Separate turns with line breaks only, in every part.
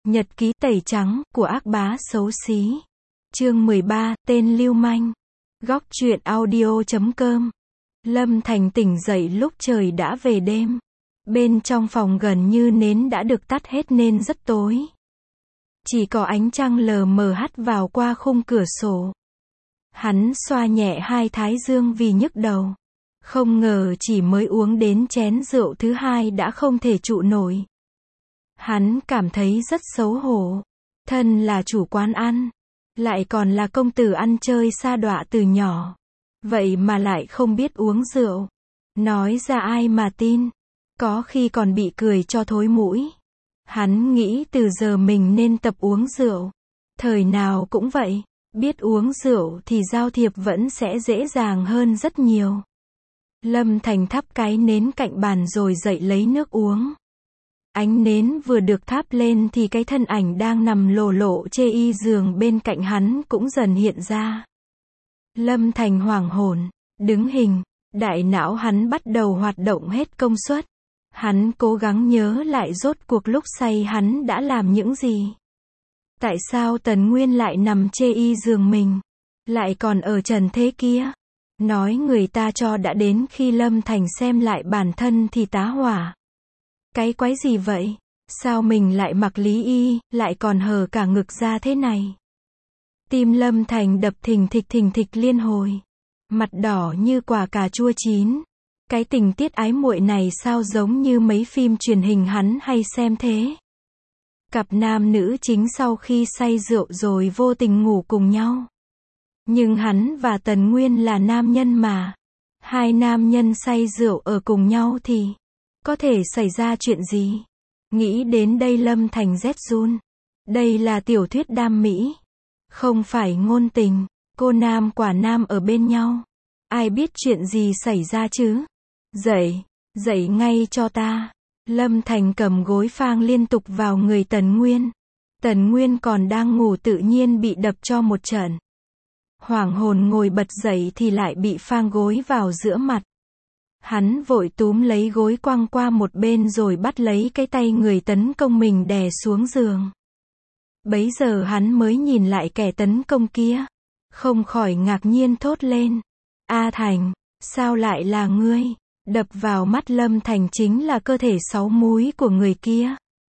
Nhật ký tẩy trắng của ác bá xấu xí. Chương 13, tên lưu manh. Góc truyện audio.com. Lâm Thành tỉnh dậy lúc trời đã về đêm. Bên trong phòng gần như nến đã được tắt hết nên rất tối. Chỉ có ánh trăng lờ mờ hắt vào qua khung cửa sổ. Hắn xoa nhẹ hai thái dương vì nhức đầu. Không ngờ chỉ mới uống đến chén rượu thứ hai đã không thể trụ nổi. Hắn cảm thấy rất xấu hổ. Thân là chủ quán ăn, lại còn là công tử ăn chơi sa đọa từ nhỏ. Vậy mà lại không biết uống rượu. Nói ra ai mà tin. Có khi còn bị cười cho thối mũi. Hắn nghĩ từ giờ mình nên tập uống rượu. Thời nào cũng vậy. Biết uống rượu thì giao thiệp vẫn sẽ dễ dàng hơn rất nhiều. Lâm Thành thắp cái nến cạnh bàn rồi dậy lấy nước uống. Ánh nến vừa được thắp lên thì cái thân ảnh đang nằm lồ lộ chê y giường bên cạnh hắn cũng dần hiện ra. Lâm Thành hoảng hồn, đứng hình, đại não hắn bắt đầu hoạt động hết công suất. Hắn cố gắng nhớ lại rốt cuộc lúc say hắn đã làm những gì. Tại sao Tần Nguyên lại nằm chê y giường mình, lại còn ở trần thế kia? Nói người ta cho đã đến khi Lâm Thành xem lại bản thân thì tá hỏa. Cái quái gì vậy? Sao mình lại mặc lý y, lại còn hở cả ngực ra thế này? Tim Lâm Thành đập thình thịch liên hồi. Mặt đỏ như quả cà chua chín. Cái tình tiết ái muội này sao giống như mấy phim truyền hình hắn hay xem thế? Cặp nam nữ chính sau khi say rượu rồi vô tình ngủ cùng nhau. Nhưng hắn và Tần Nguyên là nam nhân mà. Hai nam nhân say rượu ở cùng nhau thì có thể xảy ra chuyện gì? Nghĩ đến đây Lâm Thành rét run. Đây là tiểu thuyết đam mỹ. Không phải ngôn tình. Cô nam quả nam ở bên nhau. Ai biết chuyện gì xảy ra chứ? Dậy, dậy ngay cho ta. Lâm Thành cầm gối phang liên tục vào người Tần Nguyên. Tần Nguyên còn đang ngủ tự nhiên bị đập cho một trận. Hoảng hồn ngồi bật dậy thì lại bị phang gối vào giữa mặt. Hắn vội túm lấy gối quăng qua một bên rồi bắt lấy cái tay người tấn công mình đè xuống giường. Bấy giờ hắn mới nhìn lại kẻ tấn công kia. Không khỏi ngạc nhiên thốt lên. A Thành, sao lại là ngươi? Đập vào mắt Lâm Thành chính là cơ thể sáu múi của người kia.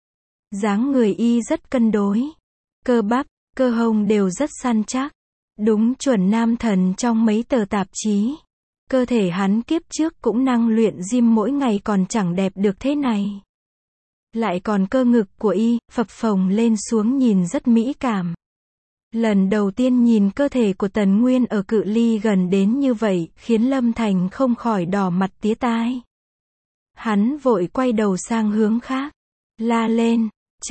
Dáng người y rất cân đối. Cơ bắp, cơ hông đều rất săn chắc. Đúng chuẩn nam thần trong mấy tờ tạp chí. Cơ thể hắn kiếp trước cũng năng luyện gym mỗi ngày còn chẳng đẹp được thế này. Lại còn cơ ngực của y, phập phồng lên xuống nhìn rất mỹ cảm. Lần đầu tiên nhìn cơ thể của Tần Nguyên ở cự ly gần đến như vậy, khiến Lâm Thành không khỏi đỏ mặt tía tai. Hắn vội quay đầu sang hướng khác. La lên,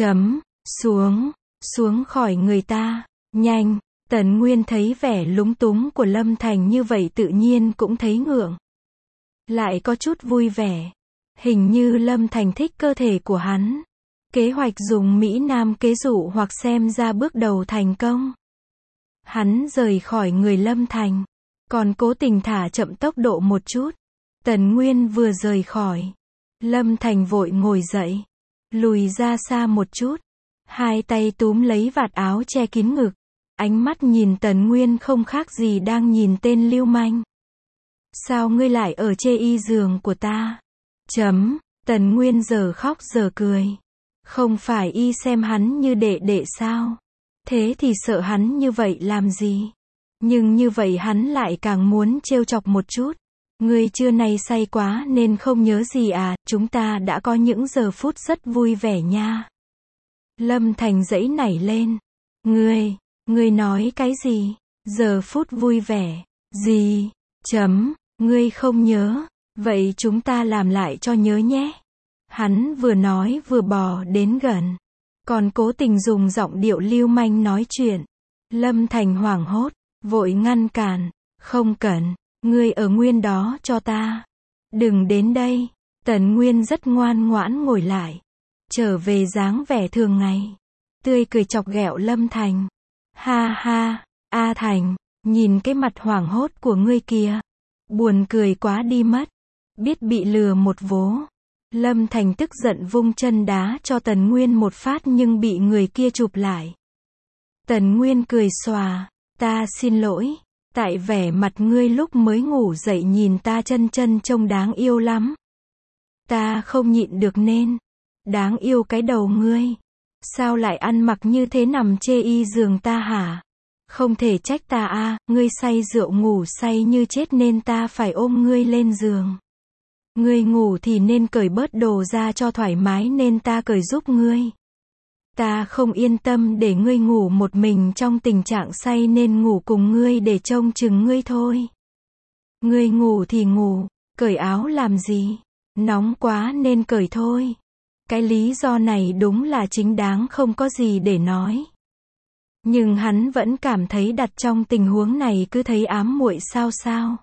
xuống khỏi người ta, nhanh. Tần Nguyên thấy vẻ lúng túng của Lâm Thành như vậy tự nhiên cũng thấy ngượng. Lại có chút vui vẻ. Hình như Lâm Thành thích cơ thể của hắn. Kế hoạch dùng Mỹ Nam kế dụ hoặc xem ra bước đầu thành công. Hắn rời khỏi người Lâm Thành. Còn cố tình thả chậm tốc độ một chút. Tần Nguyên vừa rời khỏi. Lâm Thành vội ngồi dậy. Lùi ra xa một chút. Hai tay túm lấy vạt áo che kín ngực. Ánh mắt nhìn Tần Nguyên không khác gì đang nhìn tên lưu manh. Sao ngươi lại ở chê y giường của ta? Tần Nguyên giờ khóc giờ cười. Không phải y xem hắn như đệ đệ sao? Thế thì sợ hắn như vậy làm gì? Nhưng như vậy hắn lại càng muốn trêu chọc một chút. Ngươi trưa nay say quá nên không nhớ gì à? Chúng ta đã có những giờ phút rất vui vẻ nha. Lâm Thành giãy nảy lên. Ngươi nói cái gì? Giờ phút vui vẻ? Gì? Ngươi không nhớ? Vậy chúng ta làm lại cho nhớ nhé. Hắn vừa nói vừa bò đến gần. Còn cố tình dùng giọng điệu lưu manh nói chuyện. Lâm Thành hoảng hốt, vội ngăn cản. Không cần, ngươi ở nguyên đó cho ta. Đừng đến đây. Tần Nguyên rất ngoan ngoãn ngồi lại. Trở về dáng vẻ thường ngày. Tươi cười chọc ghẹo Lâm Thành. Ha ha, A Thành, nhìn cái mặt hoảng hốt của ngươi kìa. Buồn cười quá đi mất. Biết bị lừa một vố. Lâm Thành tức giận vung chân đá cho Tần Nguyên một phát nhưng bị người kia chụp lại. Tần Nguyên cười xòa, ta xin lỗi, tại vẻ mặt ngươi lúc mới ngủ dậy nhìn ta chân chân trông đáng yêu lắm. Ta không nhịn được nên, đáng yêu cái đầu ngươi. Sao lại ăn mặc như thế nằm chê y giường ta hả? Không thể trách ta a, ngươi say rượu ngủ say như chết nên ta phải ôm ngươi lên giường. Ngươi ngủ thì nên cởi bớt đồ ra cho thoải mái nên ta cởi giúp ngươi. Ta không yên tâm để ngươi ngủ một mình trong tình trạng say nên ngủ cùng ngươi để trông chừng ngươi thôi. Ngươi ngủ thì ngủ, cởi áo làm gì? Nóng quá nên cởi thôi. Cái lý do này đúng là chính đáng không có gì để nói. Nhưng hắn vẫn cảm thấy đặt trong tình huống này cứ thấy ám muội sao sao.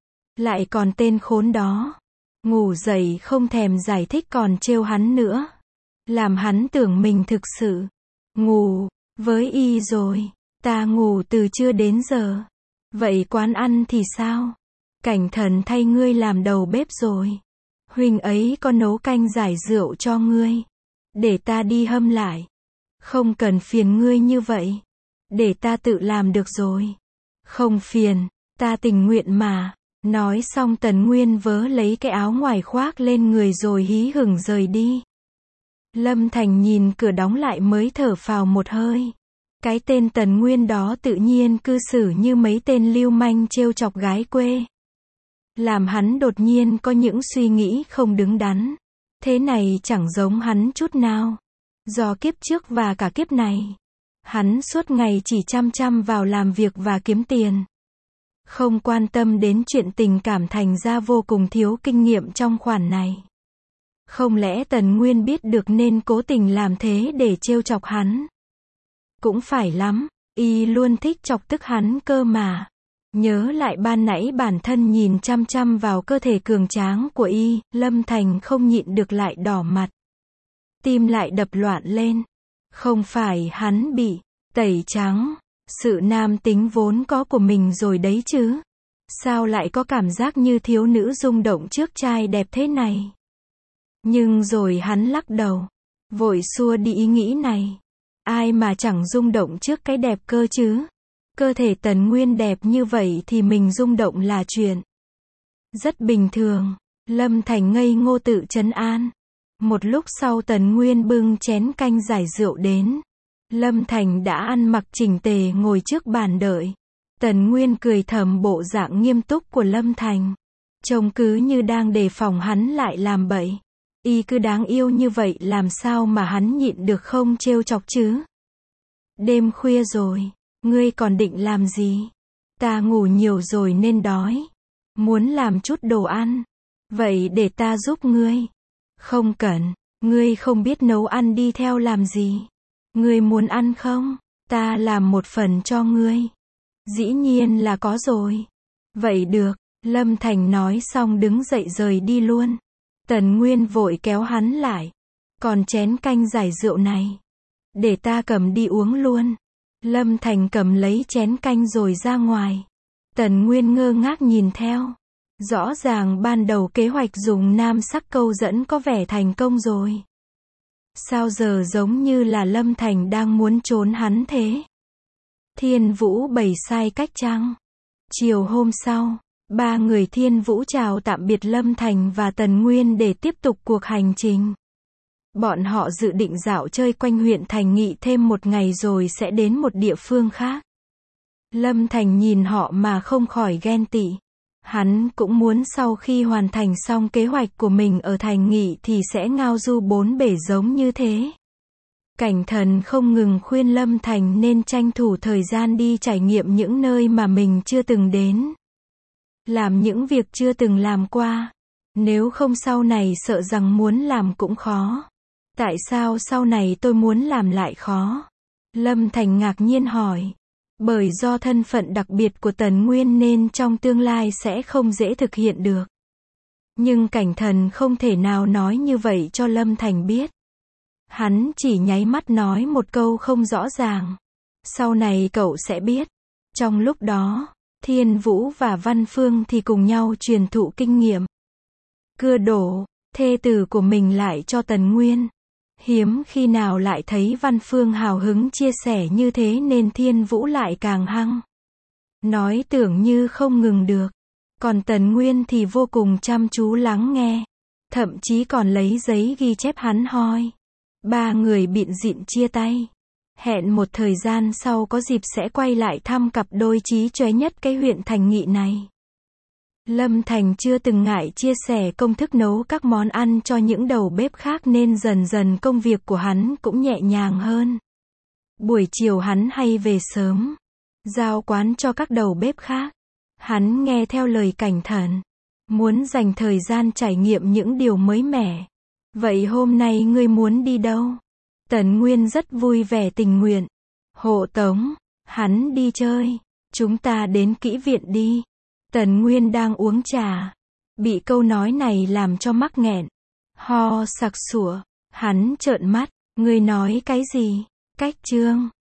Lại còn tên khốn đó. Ngủ dậy không thèm giải thích còn trêu hắn nữa. Làm hắn tưởng mình thực sự ngủ với y rồi. Ta ngủ từ trưa đến giờ. Vậy quán ăn thì sao? Cảnh Thần thay ngươi làm đầu bếp rồi. Huynh ấy có nấu canh giải rượu cho ngươi. Để ta đi hâm lại. Không cần phiền ngươi như vậy. Để ta tự làm được rồi. Không phiền, ta tình nguyện mà. Nói xong Tần Nguyên vớ lấy cái áo ngoài khoác lên người rồi hí hửng rời đi. Lâm Thành nhìn cửa đóng lại mới thở phào một hơi. Cái tên Tần Nguyên đó tự nhiên cư xử như mấy tên lưu manh trêu chọc gái quê. Làm hắn đột nhiên có những suy nghĩ không đứng đắn. Thế này chẳng giống hắn chút nào. Do kiếp trước và cả kiếp này, hắn suốt ngày chỉ chăm chăm vào làm việc và kiếm tiền. Không quan tâm đến chuyện tình cảm thành ra vô cùng thiếu kinh nghiệm trong khoản này. Không lẽ Tần Nguyên biết được nên cố tình làm thế để trêu chọc hắn? Cũng phải lắm, y luôn thích chọc tức hắn cơ mà. Nhớ lại ban nãy bản thân nhìn chăm chăm vào cơ thể cường tráng của y, Lâm Thành không nhịn được lại đỏ mặt. Tim lại đập loạn lên. Không phải hắn bị tẩy trắng sự nam tính vốn có của mình rồi đấy chứ. Sao lại có cảm giác như thiếu nữ rung động trước trai đẹp thế này? Nhưng rồi hắn lắc đầu, vội xua đi ý nghĩ này. Ai mà chẳng rung động trước cái đẹp cơ chứ? Cơ thể Tần Nguyên đẹp như vậy thì mình rung động là chuyện rất bình thường. Lâm Thành ngây ngô tự trấn an. Một lúc sau Tần Nguyên bưng chén canh giải rượu đến. Lâm Thành đã ăn mặc chỉnh tề ngồi trước bàn đợi. Tần Nguyên cười thầm bộ dạng nghiêm túc của Lâm Thành. Trông cứ như đang đề phòng hắn lại làm bậy. Y cứ đáng yêu như vậy làm sao mà hắn nhịn được không trêu chọc chứ? Đêm khuya rồi, ngươi còn định làm gì? Ta ngủ nhiều rồi nên đói. Muốn làm chút đồ ăn. Vậy để ta giúp ngươi. Không cần, ngươi không biết nấu ăn đi theo làm gì? Ngươi muốn ăn không? Ta làm một phần cho ngươi. Dĩ nhiên là có rồi. Vậy được, Lâm Thành nói xong đứng dậy rời đi luôn. Tần Nguyên vội kéo hắn lại. Còn chén canh giải rượu này, để ta cầm đi uống luôn. Lâm Thành cầm lấy chén canh rồi ra ngoài. Tần Nguyên ngơ ngác nhìn theo. Rõ ràng ban đầu kế hoạch dùng nam sắc câu dẫn có vẻ thành công rồi. Sao giờ giống như là Lâm Thành đang muốn trốn hắn thế? Thiên Vũ bày sai cách chăng? Chiều hôm sau, ba người Thiên Vũ chào tạm biệt Lâm Thành và Tần Nguyên để tiếp tục cuộc hành trình. Bọn họ dự định dạo chơi quanh huyện Thành Nghị thêm một ngày rồi sẽ đến một địa phương khác. Lâm Thành nhìn họ mà không khỏi ghen tị. Hắn cũng muốn sau khi hoàn thành xong kế hoạch của mình ở Thành Nghị thì sẽ ngao du bốn bể giống như thế. Cảnh Thần không ngừng khuyên Lâm Thành nên tranh thủ thời gian đi trải nghiệm những nơi mà mình chưa từng đến. Làm những việc chưa từng làm qua. Nếu không sau này sợ rằng muốn làm cũng khó. Tại sao sau này tôi muốn làm lại khó? Lâm Thành ngạc nhiên hỏi. Bởi do thân phận đặc biệt của Tần Nguyên nên trong tương lai sẽ không dễ thực hiện được. Nhưng Cảnh Thần không thể nào nói như vậy cho Lâm Thành biết. Hắn chỉ nháy mắt nói một câu không rõ ràng. Sau này cậu sẽ biết. Trong lúc đó, Thiên Vũ và Văn Phương thì cùng nhau truyền thụ kinh nghiệm. Cưa đổ, thê tử của mình lại cho Tần Nguyên. Hiếm khi nào lại thấy Văn Phương hào hứng chia sẻ như thế nên Thiên Vũ lại càng hăng. Nói tưởng như không ngừng được. Còn Tần Nguyên thì vô cùng chăm chú lắng nghe. Thậm chí còn lấy giấy ghi chép hắn hoi. Ba người bịn dịn chia tay. Hẹn một thời gian sau có dịp sẽ quay lại thăm cặp đôi chí chóe nhất cái huyện Thành Nghị này. Lâm Thành chưa từng ngại chia sẻ công thức nấu các món ăn cho những đầu bếp khác nên dần dần công việc của hắn cũng nhẹ nhàng hơn. Buổi chiều hắn hay về sớm, giao quán cho các đầu bếp khác. Hắn nghe theo lời Cảnh Thần, muốn dành thời gian trải nghiệm những điều mới mẻ. Vậy hôm nay ngươi muốn đi đâu? Tần Nguyên rất vui vẻ tình nguyện. Hộ tống, hắn đi chơi. Chúng ta đến Kỹ Viện đi. Tần Nguyên đang uống trà. Bị câu nói này làm cho mắc nghẹn. Ho sặc sụa. Hắn trợn mắt. Ngươi nói cái gì? Cách Trương.